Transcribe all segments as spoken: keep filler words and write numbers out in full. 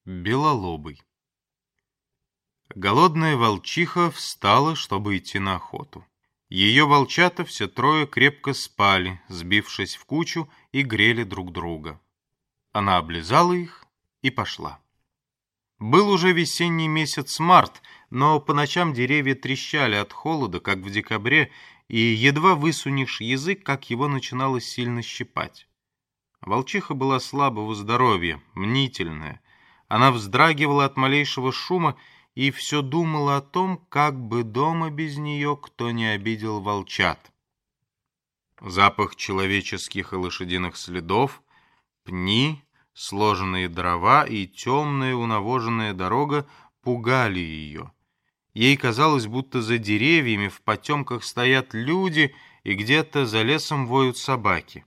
Белолобый. Голодная волчиха встала, чтобы идти на охоту. Ее волчата все трое крепко спали, сбившись в кучу, и грели друг друга. Она облизала их и пошла. Был уже весенний месяц март, но по ночам деревья трещали от холода, как в декабре, и едва высунешь язык, как его начинало сильно щипать. Волчиха была слабого здоровья, мнительная. Она вздрагивала от малейшего шума и все думала о том, как бы дома без нее кто не обидел волчат. Запах человеческих и лошадиных следов, пни, сложенные дрова и темная унавоженная дорога пугали ее. Ей казалось, будто за деревьями в потемках стоят люди и где-то за лесом воют собаки.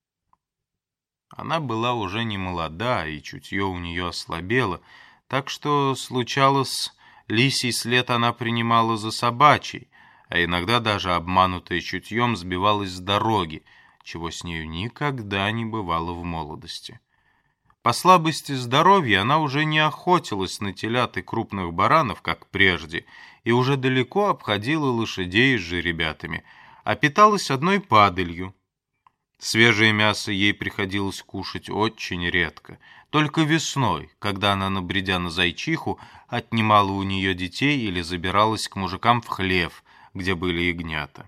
Она была уже не молода, и чутье у нее ослабело, так что, случалось, лисий след она принимала за собачий, а иногда даже, обманутая чутьем, сбивалась с дороги, чего с нею никогда не бывало в молодости. По слабости здоровья она уже не охотилась на телят и крупных баранов, как прежде, и уже далеко обходила лошадей с жеребятами, а питалась одной падалью. Свежее мясо ей приходилось кушать очень редко, только весной, когда она, набредя на зайчиху, отнимала у нее детей или забиралась к мужикам в хлев, где были ягнята.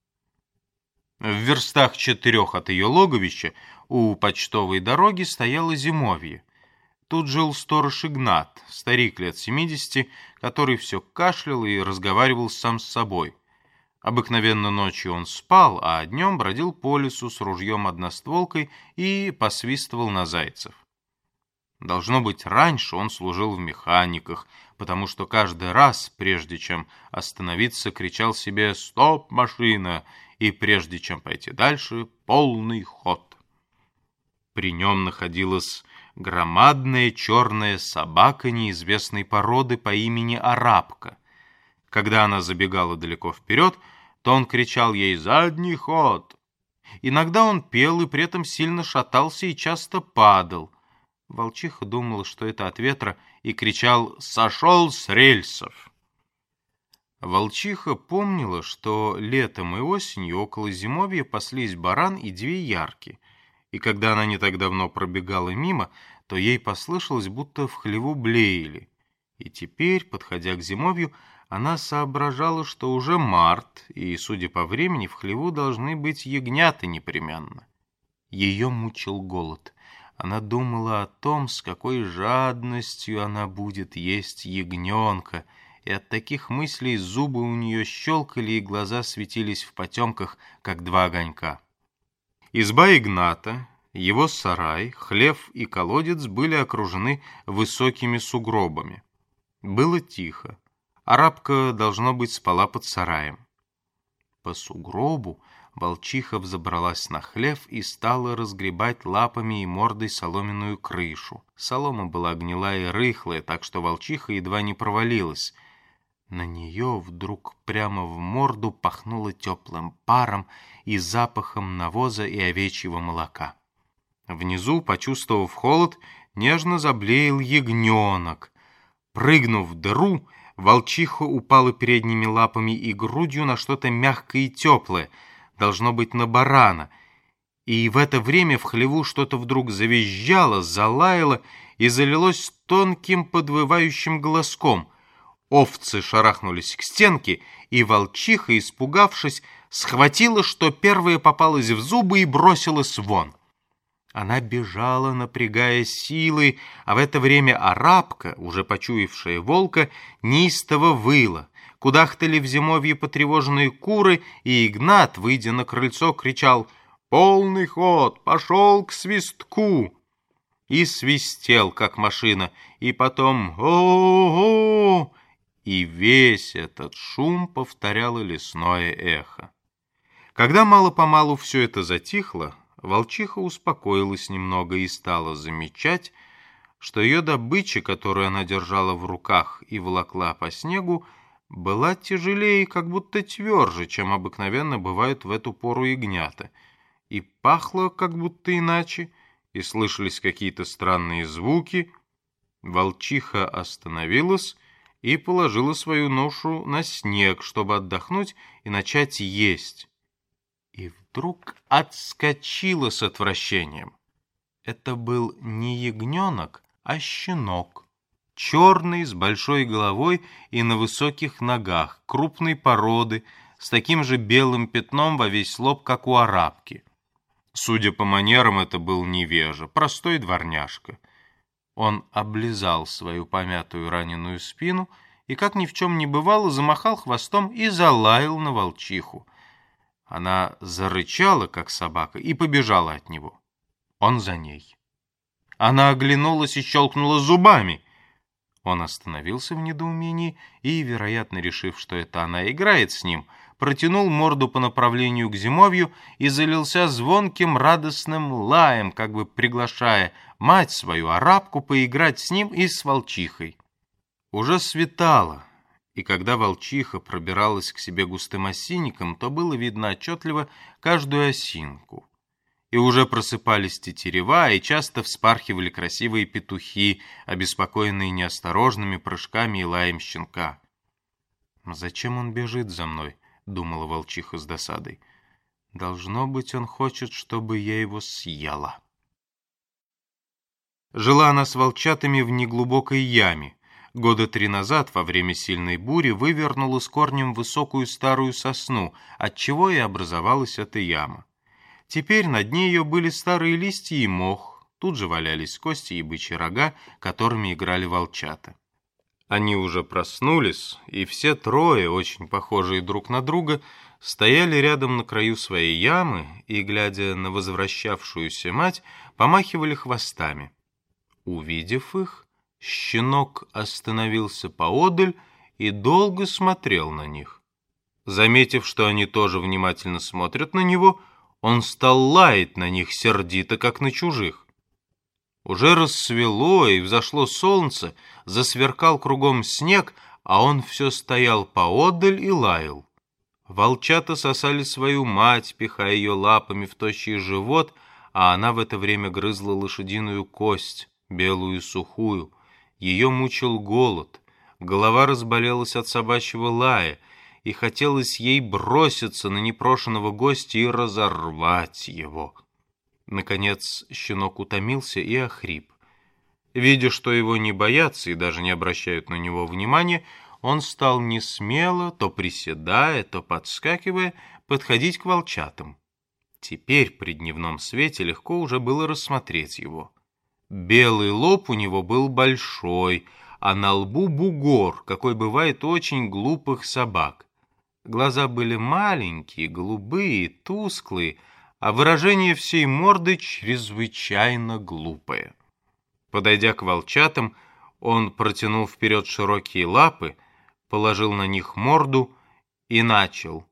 В верстах четырех от ее логовища у почтовой дороги стояло зимовье. Тут жил сторож Игнат, старик лет семидесяти, который все кашлял и разговаривал сам с собой. Обыкновенно ночью он спал, а днем бродил по лесу с ружьем-одностволкой и посвистывал на зайцев. Должно быть, раньше он служил в механиках, потому что каждый раз, прежде чем остановиться, кричал себе «Стоп, машина!» и прежде чем пойти дальше, полный ход. При нем находилась громадная черная собака неизвестной породы по имени Арапка. Когда она забегала далеко вперед, то он кричал ей «Задний ход!». Иногда он пел и при этом сильно шатался и часто падал. Волчиха думала, что это от ветра, и кричал «Сошел с рельсов!». Волчиха помнила, что летом и осенью около зимовья паслись баран и две ярки, и когда она не так давно пробегала мимо, то ей послышалось, будто в хлеву блеяли. И теперь, подходя к зимовью, она соображала, что уже март, и, судя по времени, в хлеву должны быть ягнята непременно. Ее мучил голод. Она думала о том, с какой жадностью она будет есть ягненка, и от таких мыслей зубы у нее щелкали, и глаза светились в потемках, как два огонька. Изба Игната, его сарай, хлев и колодец были окружены высокими сугробами. Было тихо. Арапка, должно быть, спала под сараем. По сугробу волчиха взобралась на хлев и стала разгребать лапами и мордой соломенную крышу. Солома была гнилая и рыхлая, так что волчиха едва не провалилась. На нее вдруг прямо в морду пахнуло теплым паром и запахом навоза и овечьего молока. Внизу, почувствовав холод, нежно заблеял ягненок. Прыгнув в дыру, волчиха упала передними лапами и грудью на что-то мягкое и теплое, должно быть, на барана. И в это время в хлеву что-то вдруг завизжало, залаяло и залилось тонким подвывающим голоском. Овцы шарахнулись к стенке, и волчиха, испугавшись, схватила, что первое попалось в зубы, и бросилась вон. Она бежала, напрягая силы, а в это время Арапка, уже почуявшая волка, неистово выла. Кудахтали в зимовье потревоженные куры, и Игнат, выйдя на крыльцо, кричал «Полный ход! Пошел к свистку!» И свистел, как машина, и потом «О-о-о!» И весь этот шум повторяло лесное эхо. Когда мало-помалу все это затихло, волчиха успокоилась немного и стала замечать, что ее добыча, которую она держала в руках и волокла по снегу, была тяжелее и как будто тверже, чем обыкновенно бывают в эту пору ягнята, и пахло как будто иначе, и слышались какие-то странные звуки. Волчиха остановилась и положила свою ношу на снег, чтобы отдохнуть и начать есть. И вдруг отскочила с отвращением. Это был не ягненок, а щенок. Черный, с большой головой и на высоких ногах, крупной породы, с таким же белым пятном во весь лоб, как у арабки. Судя по манерам, это был невежа, простой дворняжка. Он облизал свою помятую раненую спину и, как ни в чем не бывало, замахал хвостом и залаял на волчиху. Она зарычала, как собака, и побежала от него. Он за ней. Она оглянулась и щелкнула зубами. Он остановился в недоумении и, вероятно, решив, что это она играет с ним, протянул морду по направлению к зимовью и залился звонким радостным лаем, как бы приглашая мать свою арабку поиграть с ним и с волчихой. Уже светало, и когда волчиха пробиралась к себе густым осинником, то было видно отчетливо каждую осинку. И уже просыпались тетерева, и часто вспархивали красивые петухи, обеспокоенные неосторожными прыжками и лаем щенка. «Зачем он бежит за мной?» — думала волчиха с досадой. «Должно быть, он хочет, чтобы я его съела». Жила она с волчатами в неглубокой яме. Года три назад, во время сильной бури, вывернула с корнем высокую старую сосну, отчего и образовалась эта яма. Теперь на дне ее были старые листья и мох, тут же валялись кости и бычьи рога, которыми играли волчата. Они уже проснулись, и все трое, очень похожие друг на друга, стояли рядом на краю своей ямы и, глядя на возвращавшуюся мать, помахивали хвостами. Увидев их, щенок остановился поодаль и долго смотрел на них. Заметив, что они тоже внимательно смотрят на него, он стал лаять на них сердито, как на чужих. Уже рассвело и взошло солнце, засверкал кругом снег, а он все стоял поодаль и лаял. Волчата сосали свою мать, пихая ее лапами в тощий живот, а она в это время грызла лошадиную кость, белую и сухую. Ее мучил голод, голова разболелась от собачьего лая, и хотелось ей броситься на непрошенного гостя и разорвать его. Наконец щенок утомился и охрип. Видя, что его не боятся и даже не обращают на него внимания, он стал несмело, то приседая, то подскакивая, подходить к волчатам. Теперь при дневном свете легко уже было рассмотреть его. Белый лоб у него был большой, а на лбу бугор, какой бывает у очень глупых собак. Глаза были маленькие, голубые, тусклые, а выражение всей морды чрезвычайно глупое. Подойдя к волчатам, он протянул вперед широкие лапы, положил на них морду и начал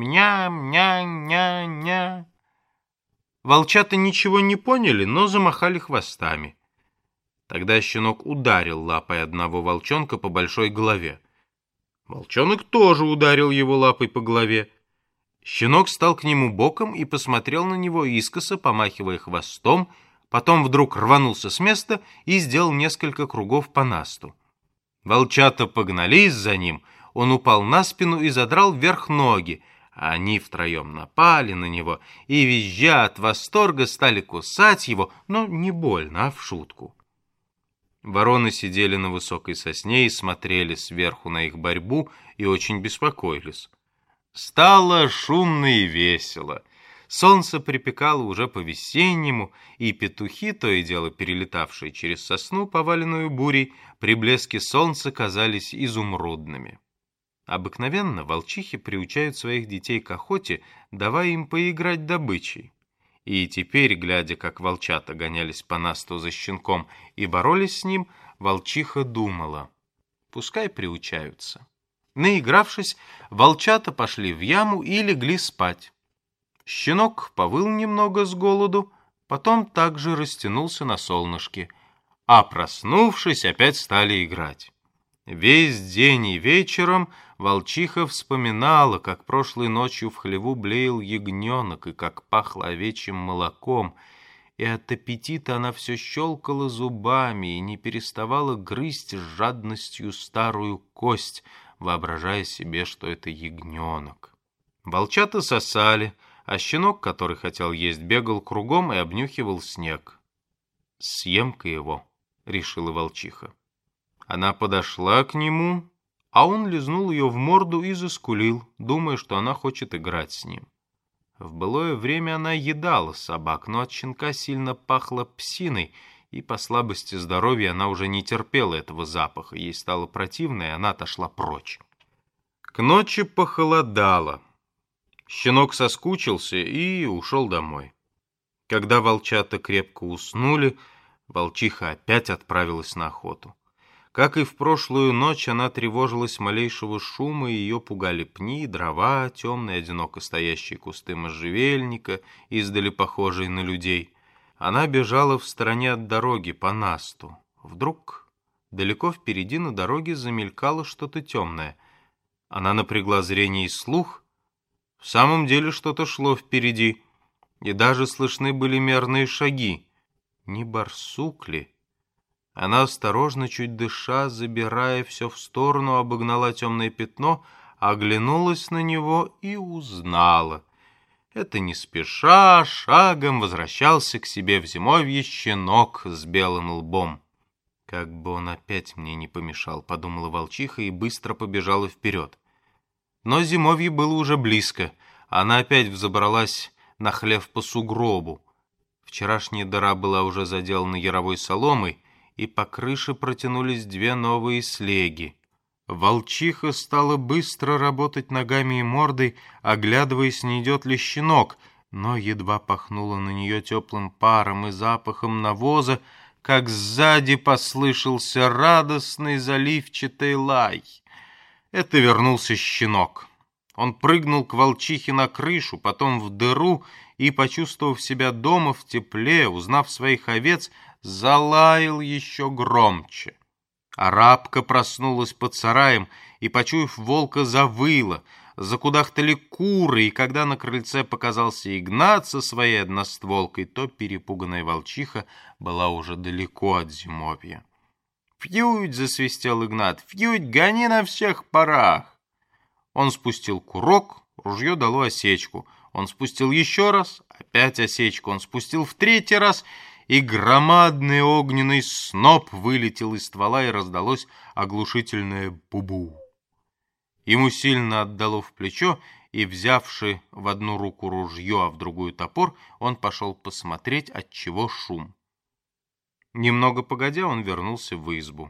«мня-мня-ня-ня». Волчата ничего не поняли, но замахали хвостами. Тогда щенок ударил лапой одного волчонка по большой голове. Волчонок тоже ударил его лапой по голове. Щенок стал к нему боком и посмотрел на него искоса, помахивая хвостом, потом вдруг рванулся с места и сделал несколько кругов по насту. Волчата погнались за ним, он упал на спину и задрал вверх ноги, а они втроем напали на него и, визжа от восторга, стали кусать его, но не больно, а в шутку. Вороны сидели на высокой сосне и смотрели сверху на их борьбу и очень беспокоились. Стало шумно и весело. Солнце припекало уже по-весеннему, и петухи, то и дело перелетавшие через сосну, поваленную бурей, при блеске солнца казались изумрудными. Обыкновенно волчихи приучают своих детей к охоте, давая им поиграть добычей. И теперь, глядя, как волчата гонялись по насту за щенком и боролись с ним, волчиха думала: пускай приучаются. Наигравшись, волчата пошли в яму и легли спать. Щенок повыл немного с голоду, потом также растянулся на солнышке, а проснувшись, опять стали играть. Весь день и вечером волчиха вспоминала, как прошлой ночью в хлеву блеял ягненок и как пахло овечьим молоком, и от аппетита она все щелкала зубами и не переставала грызть с жадностью старую кость, воображая себе, что это ягненок. Волчата сосали, а щенок, который хотел есть, бегал кругом и обнюхивал снег. «Съем-ка его», — решила волчиха. Она подошла к нему, а он лизнул ее в морду и заскулил, думая, что она хочет играть с ним. В былое время она едала собак, но от щенка сильно пахло псиной, и по слабости здоровья она уже не терпела этого запаха. Ей стало противно, и она отошла прочь. К ночи похолодало. Щенок соскучился и ушел домой. Когда волчата крепко уснули, волчиха опять отправилась на охоту. Как и в прошлую ночь, она тревожилась малейшего шума, и ее пугали пни, дрова, темные одиноко стоящие кусты можжевельника, издали похожие на людей. Она бежала в стороне от дороги по насту. Вдруг далеко впереди на дороге замелькало что-то темное. Она напрягла зрение и слух. В самом деле что-то шло впереди, и даже слышны были мерные шаги. Не барсук ли? Она осторожно, чуть дыша, забирая все в сторону, обогнала темное пятно, оглянулась на него и узнала. Это не спеша, шагом возвращался к себе в зимовье щенок с белым лбом. «Как бы он опять мне не помешал», — подумала волчиха и быстро побежала вперед. Но зимовье было уже близко. Она опять взобралась на хлев по сугробу. Вчерашняя дыра была уже заделана яровой соломой, и по крыше протянулись две новые слеги. Волчиха стала быстро работать ногами и мордой, оглядываясь, не идет ли щенок, но едва пахнуло на нее теплым паром и запахом навоза, как сзади послышался радостный заливчатый лай. Это вернулся щенок. Он прыгнул к волчихе на крышу, потом в дыру, и, почувствовав себя дома в тепле, узнав своих овец, залаял еще громче. Арабка проснулась под сараем и, почуяв волка, завыла. Закудахтали куры, и когда на крыльце показался Игнат со своей одностволкой, то перепуганная волчиха была уже далеко от зимовья. «Фьють!» — засвистел Игнат. «Фьють! Гони на всех парах!» Он спустил курок, ружье дало осечку. Он спустил еще раз, опять осечку. Он спустил в третий раз, и громадный огненный сноп вылетел из ствола, и раздалось оглушительное бу-бу. Ему сильно отдало в плечо, и, взявши в одну руку ружье, а в другую топор, он пошел посмотреть, отчего шум. Немного погодя, он вернулся в избу.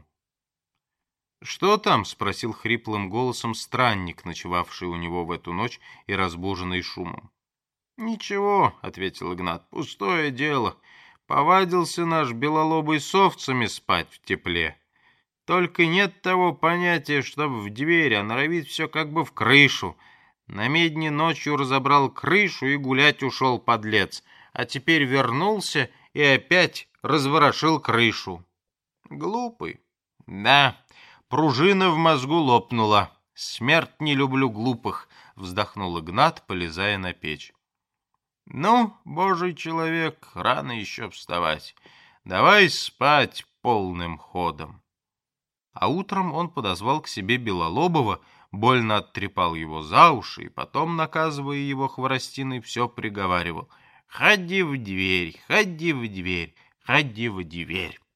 «Что там?» — спросил хриплым голосом странник, ночевавший у него в эту ночь и разбуженный шумом. «Ничего», — ответил Игнат, — «пустое дело. Повадился наш белолобый с овцами спать в тепле. Только нет того понятия, чтобы в дверь, а норовит все как бы в крышу. На медне ночью разобрал крышу и гулять ушел подлец, а теперь вернулся и опять разворошил крышу. Глупый. Да, пружина в мозгу лопнула. Смерть не люблю глупых, вздохнул Игнат, полезая на печь. Ну, божий человек, рано еще вставать. Давай спать полным ходом. А утром он подозвал к себе Белолобова, больно оттрепал его за уши и потом, наказывая его хворостиной, все приговаривал: «Ходи в дверь, ходи в дверь, ходи в дверь».